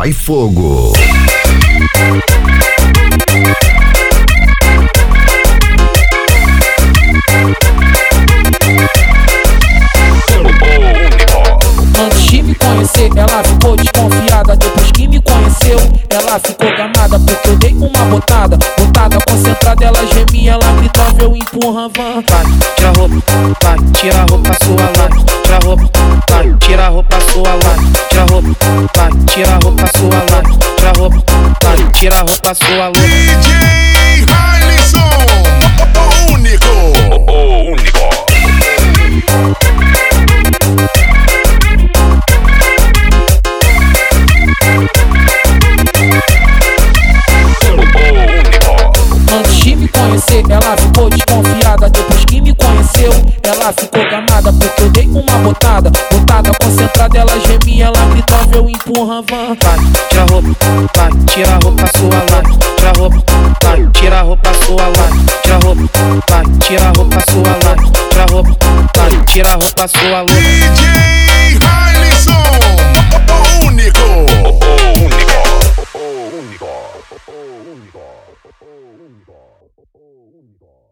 Vai Fogo. Antes de me conhecer, ela ficou desconfiada. Depois que me conheceu, ela ficou gamada, porque eu dei uma botada. Botada concentrada, ela gemia, ela gritava, eu empurrava. Vai, tira a roupa, vai, tira a roupa sua lá. Tira a roupa, vai, tira a roupa sua lá. Tira a roupa, vai, tira a roupa sua lá. Tira a roupa, vai, tira a roupa sua lá. DJ Harlison, o único. O único. Antes de me conhecer, ela ficou desconfiada. Depois que me conheceu, ela ficou gamada, porque eu dei uma botada. Botada concentrada, ela gemia, ela gritava, eu empurrava. Vai, tira a roupa, vai, tira a roupa sua lá. Tira a roupa, vai, tira a roupa sua lá. Tira a roupa, vai, tira a roupa sua lá. Tira a roupa, vai, tira a roupa sua lá. DJ Harlison, o único. O único. O único. O único. O único.